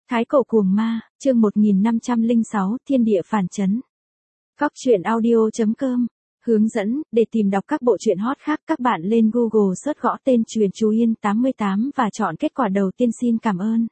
Thái cổ cuồng ma, chương 1506, thiên địa phản chấn. Góc truyện audio.com. Hướng dẫn, để tìm đọc các bộ truyện hot khác các bạn lên Google search gõ tên Truyện Chú Yên 88 và chọn kết quả đầu tiên. Xin cảm ơn.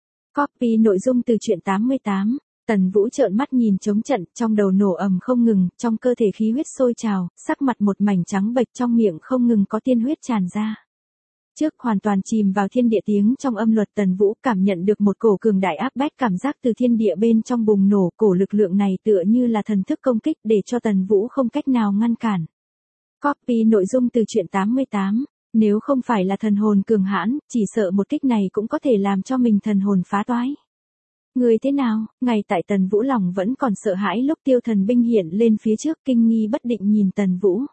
Copy nội dung từ truyện 88. Tần Vũ trợn mắt nhìn trống trận, trong đầu nổ ầm không ngừng, trong cơ thể khí huyết sôi trào, sắc mặt một mảnh trắng bệch, trong miệng không ngừng có tiên huyết tràn ra. Trước hoàn toàn chìm vào thiên địa tiếng trong âm luật, Tần Vũ cảm nhận được một cổ cường đại áp bách, cảm giác từ thiên địa bên trong bùng nổ, cổ lực lượng này tựa như là thần thức công kích để cho Tần Vũ không cách nào ngăn cản. Copy nội dung từ truyện 88. Nếu không phải là thần hồn cường hãn, chỉ sợ một kích này cũng có thể làm cho mình thần hồn phá toái. Người thế nào? Ngay tại Tần Vũ lòng vẫn còn sợ hãi lúc Tiêu Thần binh hiện lên phía trước, kinh nghi bất định nhìn Tần Vũ.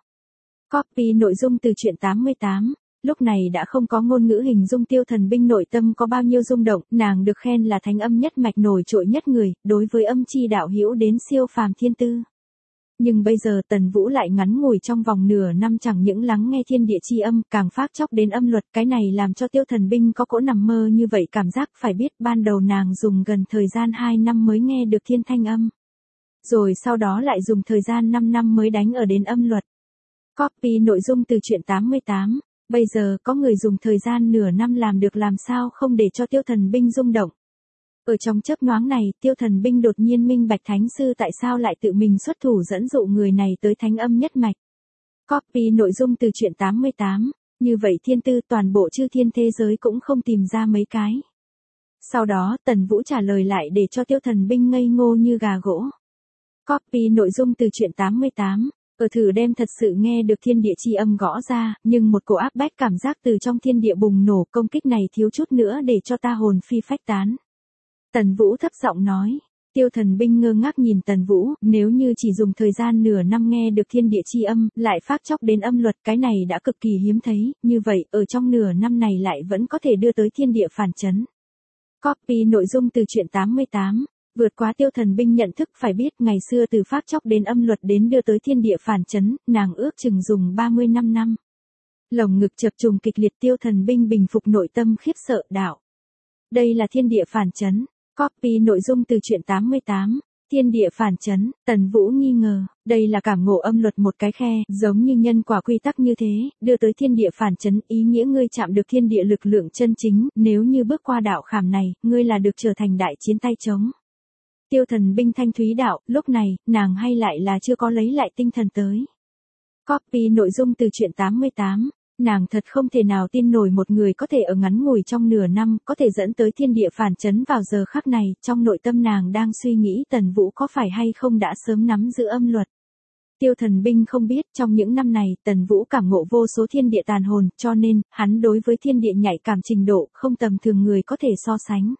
Copy nội dung từ truyện 88. Lúc này đã không có ngôn ngữ hình dung Tiêu Thần binh nội tâm có bao nhiêu rung động, nàng được khen là thánh âm nhất mạch nổi trội nhất người, đối với âm chi đạo hữu đến siêu phàm thiên tư. Nhưng bây giờ Tần Vũ lại ngắn ngủi trong vòng nửa năm chẳng những lắng nghe thiên địa chi âm, càng phát chóc đến âm luật, cái này làm cho Tiêu Thần binh có cỗ nằm mơ như vậy cảm giác. Phải biết ban đầu nàng dùng gần thời gian 2 năm mới nghe được thiên thanh âm. Rồi sau đó lại dùng thời gian 5 năm mới đánh ở đến âm luật. Copy nội dung từ truyện 88. Bây giờ có người dùng thời gian nửa năm làm được, làm sao không để cho Tiêu Thần binh rung động. Ở trong chớp nhoáng này, Tiêu Thần binh đột nhiên minh bạch thánh sư tại sao lại tự mình xuất thủ dẫn dụ người này tới thánh âm nhất mạch. Copy nội dung từ truyện 88. Như vậy thiên tư toàn bộ chư thiên thế giới cũng không tìm ra mấy cái. Sau đó Tần Vũ trả lời lại để cho Tiêu Thần binh ngây ngô như gà gỗ. Copy nội dung từ truyện 88. Ở thử đem thật sự nghe được thiên địa chi âm gõ ra, nhưng một cổ áp bách cảm giác từ trong thiên địa bùng nổ, công kích này thiếu chút nữa để cho ta hồn phi phách tán. Tần Vũ thấp giọng nói. Tiêu Thần binh ngơ ngác nhìn Tần Vũ, nếu như chỉ dùng thời gian nửa năm nghe được thiên địa chi âm, lại phát chóc đến âm luật, cái này đã cực kỳ hiếm thấy, như vậy, ở trong nửa năm này lại vẫn có thể đưa tới thiên địa phản chấn. Copy nội dung từ truyện 88. Vượt quá Tiêu Thần binh nhận thức. Phải biết ngày xưa từ phát chóc đến âm luật đến đưa tới thiên địa phản chấn, nàng ước chừng dùng 35 năm. Lồng ngực chập trùng kịch liệt, Tiêu Thần binh bình phục nội tâm khiếp sợ, đạo. Đây là thiên địa phản chấn. Copy nội dung từ truyện 88. Thiên địa phản chấn, Tần Vũ nghi ngờ, đây là cảm ngộ âm luật một cái khe, giống như nhân quả quy tắc như thế, đưa tới thiên địa phản chấn, ý nghĩa ngươi chạm được thiên địa lực lượng chân chính, nếu như bước qua đạo khảm này, ngươi là được trở thành đại chiến tay trống. Tiêu Thần binh thanh thúy đạo, lúc này, nàng hay lại là chưa có lấy lại tinh thần tới. Copy nội dung từ truyện 88. Nàng thật không thể nào tin nổi một người có thể ở ngắn ngủi trong nửa năm, có thể dẫn tới thiên địa phản chấn vào giờ khắc này, trong nội tâm nàng đang suy nghĩ Tần Vũ có phải hay không đã sớm nắm giữ âm luật. Tiêu Thần binh không biết, trong những năm này, Tần Vũ cảm ngộ vô số thiên địa tàn hồn, cho nên, hắn đối với thiên địa nhạy cảm trình độ, không tầm thường người có thể so sánh.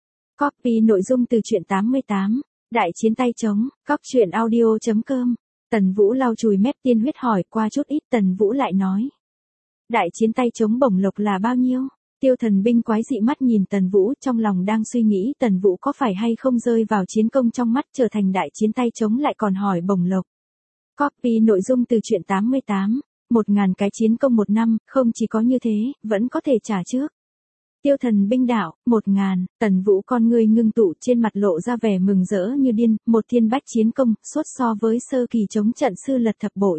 Copy nội dung từ truyện 88. Đại chiến tay trống, góc truyện audio.com. Tần Vũ lau chùi mép tiên huyết hỏi qua chút ít, Tần Vũ lại nói. Đại chiến tay trống bổng lộc là bao nhiêu? Tiêu Thần binh quái dị mắt nhìn Tần Vũ, trong lòng đang suy nghĩ Tần Vũ có phải hay không rơi vào chiến công trong mắt trở thành đại chiến tay trống lại còn hỏi bổng lộc. Copy nội dung từ truyện 88. 1000 cái chiến công một năm, không chỉ có như thế, vẫn có thể trả trước. Tiêu Thần binh đạo, 1000, Tần Vũ con ngươi ngưng tụ, trên mặt lộ ra vẻ mừng rỡ như điên, một thiên bách chiến công, suốt so với sơ kỳ chống trận sư lật thập bội.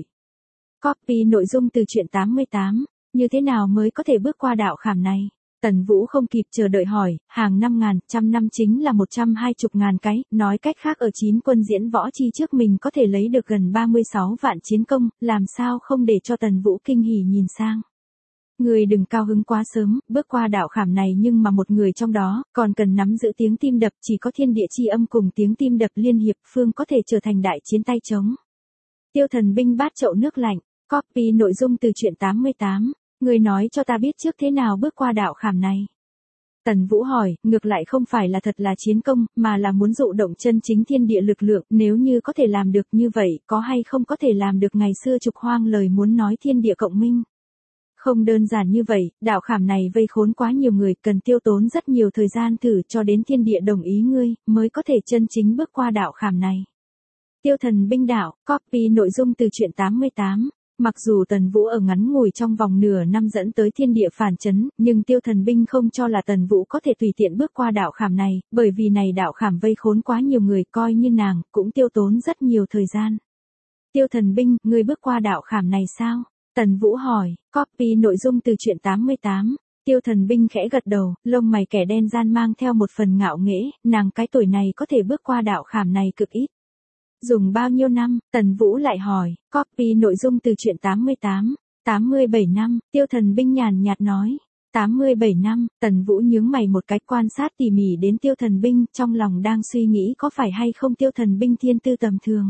Copy nội dung từ truyện 88. Như thế nào mới có thể bước qua đạo khảm này? Tần Vũ không kịp chờ đợi hỏi, hàng 5.000, trăm năm chính là 120.000 cái, nói cách khác ở 9 quân diễn võ chi trước mình có thể lấy được gần 36 vạn chiến công, làm sao không để cho Tần Vũ kinh hỉ nhìn sang. Người đừng cao hứng quá sớm, bước qua đạo khảm này nhưng mà một người trong đó, còn cần nắm giữ tiếng tim đập, chỉ có thiên địa chi âm cùng tiếng tim đập liên hiệp phương có thể trở thành đại chiến tay trống. Tiêu Thần binh bát chậu nước lạnh, copy nội dung từ truyện 88. Người nói cho ta biết trước thế nào bước qua đạo khảm này. Tần Vũ hỏi, ngược lại không phải là thật là chiến công, mà là muốn dụ động chân chính thiên địa lực lượng, nếu như có thể làm được như vậy, có hay không có thể làm được ngày xưa Trục Hoang lời muốn nói thiên địa cộng minh. Không đơn giản như vậy, đạo khảm này vây khốn quá nhiều người, cần tiêu tốn rất nhiều thời gian thử cho đến thiên địa đồng ý ngươi, mới có thể chân chính bước qua đạo khảm này. Tiêu Thần binh đạo, copy nội dung từ truyện 88. Mặc dù Tần Vũ ở ngắn ngủi trong vòng nửa năm dẫn tới thiên địa phản chấn, nhưng Tiêu Thần Binh không cho là Tần Vũ có thể tùy tiện bước qua đạo khảm này, bởi vì này đạo khảm vây khốn quá nhiều người, coi như nàng, cũng tiêu tốn rất nhiều thời gian. Tiêu Thần Binh, ngươi bước qua đạo khảm này sao? Tần Vũ hỏi, copy nội dung từ truyện 88. Tiêu Thần Binh khẽ gật đầu, lông mày kẻ đen gian mang theo một phần ngạo nghễ, nàng cái tuổi này có thể bước qua đạo khảm này cực ít. Dùng bao nhiêu năm? Tần Vũ lại hỏi, copy nội dung từ truyện 88. 87 năm, Tiêu Thần Binh nhàn nhạt nói. 87 năm, Tần Vũ nhướng mày một cách quan sát tỉ mỉ đến Tiêu Thần Binh, trong lòng đang suy nghĩ có phải hay không Tiêu Thần Binh thiên tư tầm thường.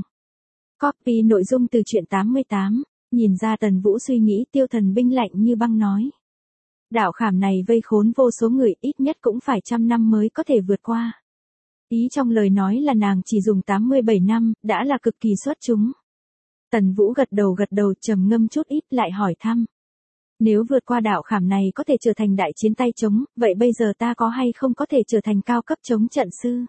Copy nội dung từ truyện 88. Nhìn ra Tần Vũ suy nghĩ, Tiêu Thần Binh lạnh như băng nói. Đạo khảm này vây khốn vô số người, ít nhất cũng phải 100 năm mới có thể vượt qua. Ý trong lời nói là nàng chỉ dùng 87 năm, đã là cực kỳ xuất chúng. Tần Vũ gật đầu trầm ngâm chút ít lại hỏi thăm. Nếu vượt qua đạo khảm này có thể trở thành đại chiến tay trống, vậy bây giờ ta có hay không có thể trở thành cao cấp chống trận sư?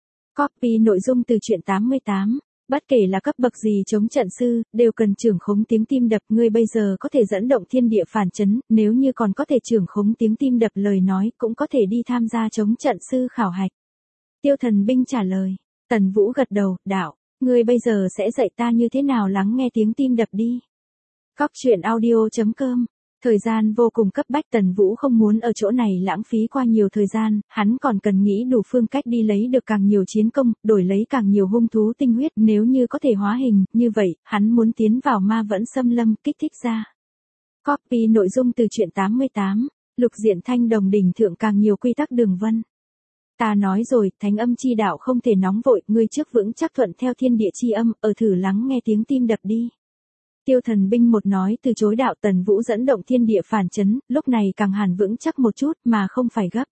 Copy nội dung từ truyện 88. Bất kể là cấp bậc gì chống trận sư, đều cần trưởng khống tiếng tim đập, ngươi bây giờ có thể dẫn động thiên địa phản chấn, nếu như còn có thể trưởng khống tiếng tim đập lời nói, cũng có thể đi tham gia chống trận sư khảo hạch. Tiêu Thần Binh trả lời. Tần Vũ gật đầu, đạo, ngươi bây giờ sẽ dạy ta như thế nào lắng nghe tiếng tim đập đi. Cóc truyện audio.com. Thời gian vô cùng cấp bách, Tần Vũ không muốn ở chỗ này lãng phí qua nhiều thời gian, hắn còn cần nghĩ đủ phương cách đi lấy được càng nhiều chiến công, đổi lấy càng nhiều hung thú tinh huyết, nếu như có thể hóa hình, như vậy, hắn muốn tiến vào ma vẫn xâm lâm, kích thích ra. Copy nội dung từ truyện 88. Lục diện thanh đồng đỉnh thượng càng nhiều quy tắc đường vân. Ta nói rồi, thánh âm chi đạo không thể nóng vội, ngươi trước vững chắc thuận theo thiên địa chi âm, ở thử lắng nghe tiếng tim đập đi. Tiêu Thần Binh một nói từ chối đạo. Tần Vũ dẫn động thiên địa phản chấn, lúc này càng hẳn vững chắc một chút mà không phải gấp.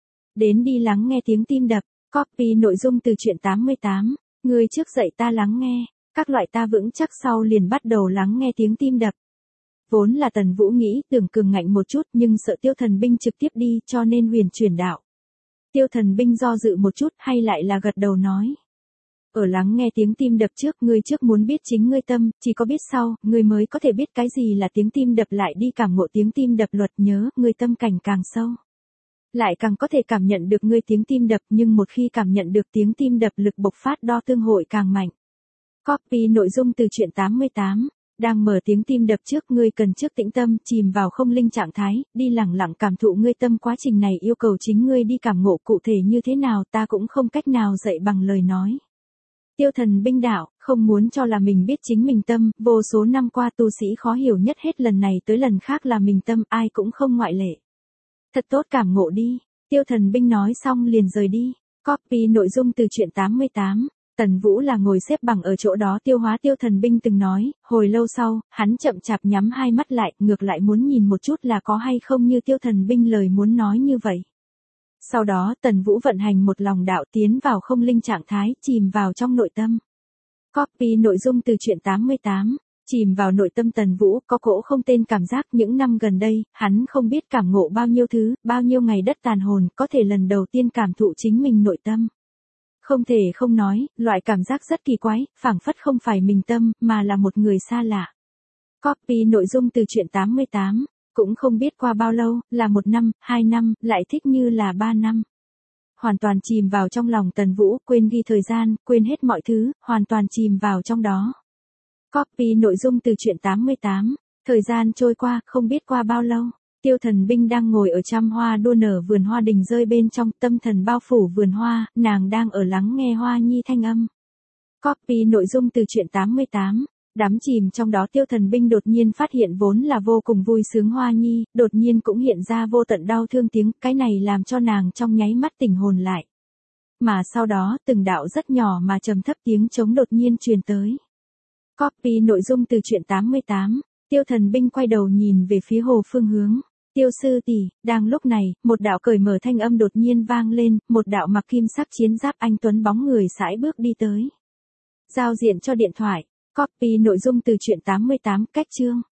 Đến đi lắng nghe tiếng tim đập, copy nội dung từ truyện 88. Ngươi trước dạy ta lắng nghe, các loại ta vững chắc sau liền bắt đầu lắng nghe tiếng tim đập. Vốn là Tần Vũ nghĩ tưởng cường ngạnh một chút nhưng sợ Tiêu Thần Binh trực tiếp đi cho nên huyền chuyển đạo. Tiêu Thần Binh do dự một chút hay lại là gật đầu nói. Ở lắng nghe tiếng tim đập trước, ngươi trước muốn biết chính ngươi tâm, chỉ có biết sau, ngươi mới có thể biết cái gì là tiếng tim đập, lại đi cảm ngộ tiếng tim đập luật, nhớ, ngươi tâm cảnh càng sâu. Lại càng có thể cảm nhận được ngươi tiếng tim đập, nhưng một khi cảm nhận được tiếng tim đập lực bộc phát đo tương hội càng mạnh. Copy nội dung từ truyện 88. Đang mở tiếng tim đập trước, ngươi cần trước tĩnh tâm, chìm vào không linh trạng thái, đi lẳng lặng cảm thụ ngươi tâm, quá trình này yêu cầu chính ngươi đi cảm ngộ, cụ thể như thế nào ta cũng không cách nào dạy bằng lời nói. Tiêu Thần Binh đạo, không muốn cho là mình biết chính mình tâm, vô số năm qua tu sĩ khó hiểu nhất hết lần này tới lần khác là mình tâm, ai cũng không ngoại lệ. Thật tốt cảm ngộ đi. Tiêu Thần Binh nói xong liền rời đi. Copy nội dung từ truyện 88. Tần Vũ là ngồi xếp bằng ở chỗ đó tiêu hóa Tiêu Thần Binh từng nói, hồi lâu sau, hắn chậm chạp nhắm hai mắt lại, ngược lại muốn nhìn một chút là có hay không như Tiêu Thần Binh lời muốn nói như vậy. Sau đó Tần Vũ vận hành một lòng đạo tiến vào không linh trạng thái, chìm vào trong nội tâm. Copy nội dung từ truyện 88. Chìm vào nội tâm Tần Vũ, có cỗ không tên cảm giác những năm gần đây, hắn không biết cảm ngộ bao nhiêu thứ, bao nhiêu ngày đất tàn hồn, có thể lần đầu tiên cảm thụ chính mình nội tâm. Không thể không nói, loại cảm giác rất kỳ quái, phảng phất không phải mình tâm, mà là một người xa lạ. Copy nội dung từ truyện 88. Cũng không biết qua bao lâu, là 1 năm, 2 năm, lại thích như là 3 năm. Hoàn toàn chìm vào trong lòng Tần Vũ, quên ghi thời gian, quên hết mọi thứ, hoàn toàn chìm vào trong đó. Copy nội dung từ truyện 88. Thời gian trôi qua, không biết qua bao lâu. Tiêu Thần Binh đang ngồi ở trăm hoa đua nở vườn hoa đình rơi bên trong, tâm thần bao phủ vườn hoa, nàng đang ở lắng nghe hoa nhi thanh âm. Copy nội dung từ truyện 88. Đắm chìm trong đó Tiêu Thần Binh đột nhiên phát hiện vốn là vô cùng vui sướng hoa nhi, đột nhiên cũng hiện ra vô tận đau thương tiếng, cái này làm cho nàng trong nháy mắt tỉnh hồn lại. Mà sau đó từng đạo rất nhỏ mà trầm thấp tiếng trống đột nhiên truyền tới. Copy nội dung từ truyện 88. Tiêu Thần Binh quay đầu nhìn về phía hồ phương hướng. Tiêu sư tỷ, đang lúc này, một đạo cởi mở thanh âm đột nhiên vang lên, một đạo mặc kim sắc chiến giáp anh tuấn bóng người sải bước đi tới. Giao diện cho điện thoại. Copy nội dung từ truyện 88, cách chương.